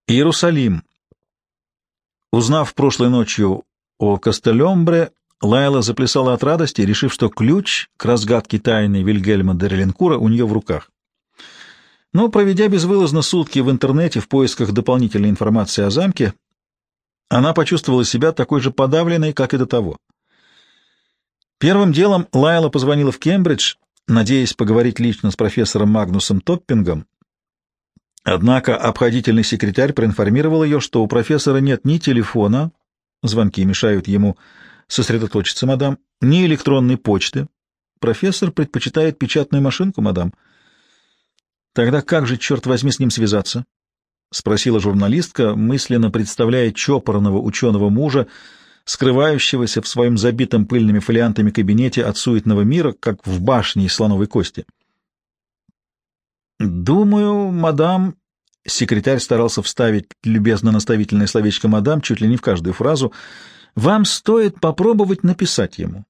Иерусалим. Узнав прошлой ночью о Кастельомбре, Лайла заплясала от радости, решив, что ключ к разгадке тайны Вильгельма де Реленкура у нее в руках. Но, проведя безвылазно сутки в интернете в поисках дополнительной информации о замке, она почувствовала себя такой же подавленной, как и до того. Первым делом Лайла позвонила в Кембридж, надеясь поговорить лично с профессором Магнусом Топпингом. Однако обходительный секретарь проинформировал ее, что у профессора нет ни телефона, звонки мешают ему сосредоточиться, мадам, ни электронной почты. Профессор предпочитает печатную машинку, мадам. Тогда как же, черт возьми, с ним связаться? — спросила журналистка, мысленно представляя чопорного ученого мужа, скрывающегося в своем забитом пыльными фолиантами кабинете от суетного мира, как в башне из слоновой кости. «Думаю, мадам...» — секретарь старался вставить любезно-наставительное словечко «мадам» чуть ли не в каждую фразу. «Вам стоит попробовать написать ему».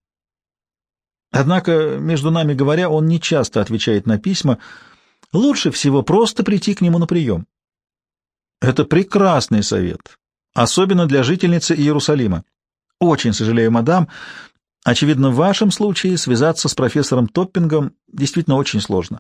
Однако, между нами говоря, он не часто отвечает на письма. Лучше всего просто прийти к нему на прием. Это прекрасный совет, особенно для жительницы Иерусалима. Очень сожалею, мадам. Очевидно, в вашем случае связаться с профессором Топпингом действительно очень сложно.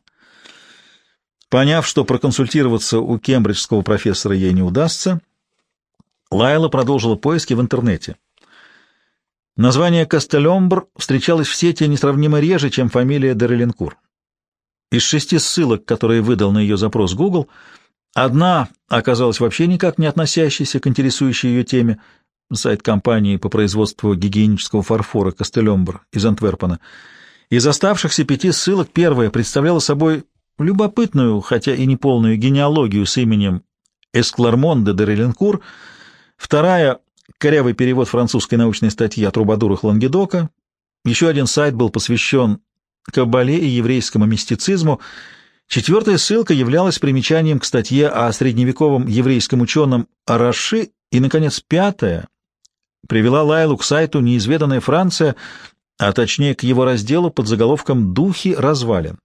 Поняв, что проконсультироваться у кембриджского профессора ей не удастся, Лайла продолжила поиски в интернете. Название Кастельомбр встречалось в сети несравнимо реже, чем фамилия де Реленкур. Из 6 ссылок, которые выдал на ее запрос Google, одна оказалась вообще никак не относящейся к интересующей ее теме — сайт компании по производству гигиенического фарфора Кастельомбр из Антверпена. Из оставшихся 5 ссылок первая представляла собой любопытную, хотя и неполную генеалогию с именем Эсклармонда де Реленкур, вторая — корявый перевод французской научной статьи о трубадурах Лангедока, еще один сайт был посвящен каббале и еврейскому мистицизму, 4-я ссылка являлась примечанием к статье о средневековом еврейском ученом Араши, и, наконец, 5-я привела Лайлу к сайту «Неизведанная Франция», а точнее к его разделу под заголовком «Духи развалин».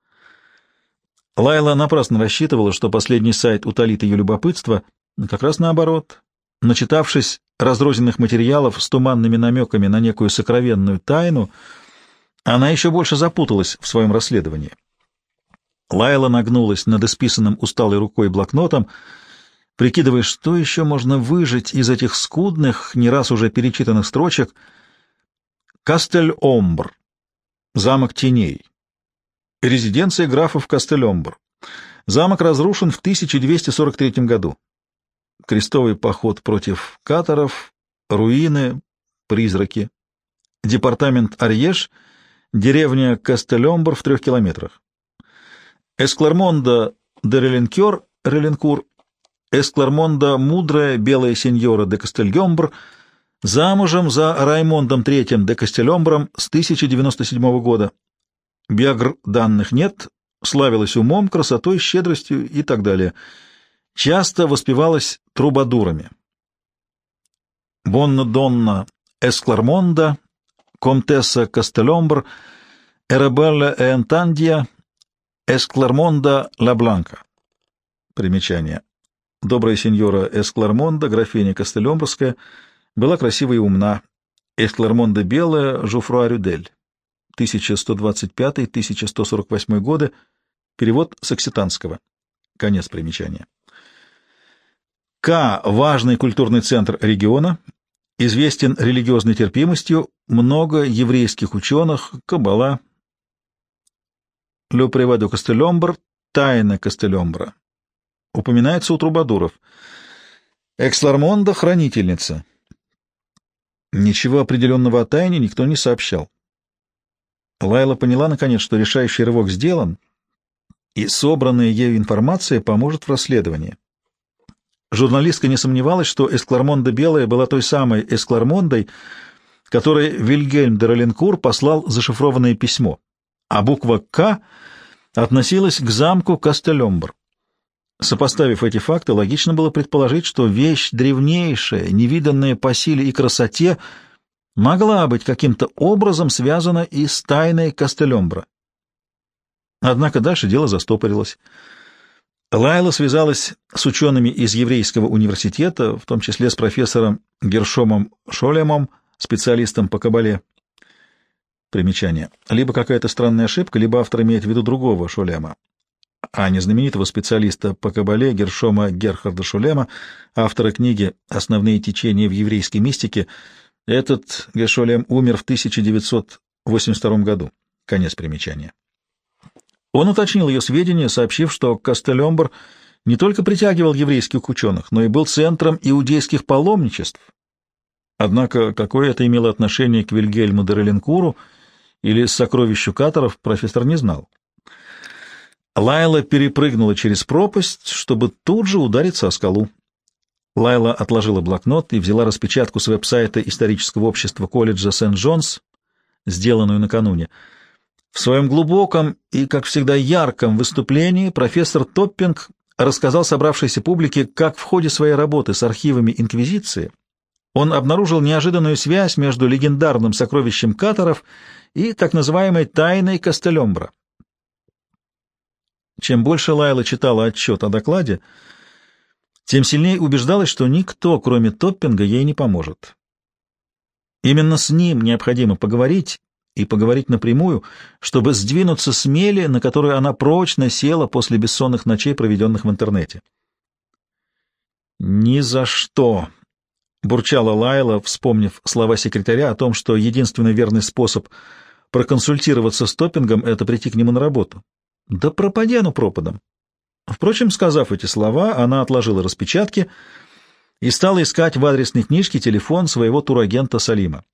Лайла напрасно рассчитывала, что последний сайт утолит ее любопытство, как раз наоборот. Начитавшись разрозненных материалов с туманными намеками на некую сокровенную тайну, она еще больше запуталась в своем расследовании. Лайла нагнулась над исписанным усталой рукой блокнотом, прикидывая, что еще можно выжать из этих скудных, не раз уже перечитанных строчек. Кастельомбр. Замок теней. Резиденция графов Кастельомбр. Замок разрушен в 1243 году. Крестовый поход против катаров, руины, призраки. Департамент Арьеш, деревня Кастельомбр в 3 километрах. Эсклармонда де Реленкур, Эсклармонда мудрая белая сеньора де Кастельомбр, замужем за Раймондом III де Кастельомбром с 1097 года. Биогр данных нет, славилась умом, красотой, щедростью и так далее. Часто воспевалась трубадурами. Бонна-Донна Эсклармонда, Комтесса Кастельомбр, Эрабелла Энтандия, Эсклармонда Ла Бланка. Примечание. Добрая сеньора Эсклармонда, графиня Кастельомбрская, была красива и умна. Эсклармонда белая, Жуфруа Рюдель. 1125-1148 годы. Перевод с окситанского. Конец примечания. К. Важный культурный центр региона. Известен религиозной терпимостью. Много еврейских ученых. Каббала. Ле Приваду Кастельомбр. Тайна Кастельомбра. Упоминается у трубадуров. Экслармонда — хранительница. Ничего определенного о тайне никто не сообщал. Лайла поняла, наконец, что решающий рывок сделан, и собранная ею информация поможет в расследовании. Журналистка не сомневалась, что Эсклармонда Белая была той самой Эсклармондой, которой Вильгельм де Реленкур послал зашифрованное письмо, а буква «К» относилась к замку Кастельомбр. Сопоставив эти факты, логично было предположить, что вещь древнейшая, невиданная по силе и красоте, могла быть каким-то образом связана и с тайной Кастельомбра. Однако дальше дело застопорилось. Лайла связалась с учеными из еврейского университета, в том числе с профессором Гершомом Шолемом, специалистом по кабале. Примечание. Либо какая-то странная ошибка, либо автор имеет в виду другого Шолема, а не знаменитого специалиста по кабале Гершома Герхарда Шолема, автора книги «Основные течения в еврейской мистике». Этот Гершолем умер в 1982 году. Конец примечания. Он уточнил ее сведения, сообщив, что Кастелембр не только притягивал еврейских ученых, но и был центром иудейских паломничеств. Однако какое это имело отношение к Вильгельму де Реленкуру или сокровищу катаров, профессор не знал. Лайла перепрыгнула через пропасть, чтобы тут же удариться о скалу. Лайла отложила блокнот и взяла распечатку с веб-сайта исторического общества колледжа Сент-Джонс, сделанную накануне. В своем глубоком и, как всегда, ярком выступлении профессор Топпинг рассказал собравшейся публике, как в ходе своей работы с архивами Инквизиции он обнаружил неожиданную связь между легендарным сокровищем катаров и так называемой тайной Кастелембра. Чем больше Лайла читала отчет о докладе, тем сильнее убеждалась, что никто, кроме Топпинга, ей не поможет. Именно с ним необходимо поговорить, и поговорить напрямую, чтобы сдвинуться с мели, на которую она прочно села после бессонных ночей, проведенных в интернете. «Ни за что!» — бурчала Лайла, вспомнив слова секретаря о том, что единственный верный способ проконсультироваться с Топпингом — это прийти к нему на работу. Да пропади оно пропадом. Впрочем, сказав эти слова, она отложила распечатки и стала искать в адресной книжке телефон своего турагента Салима.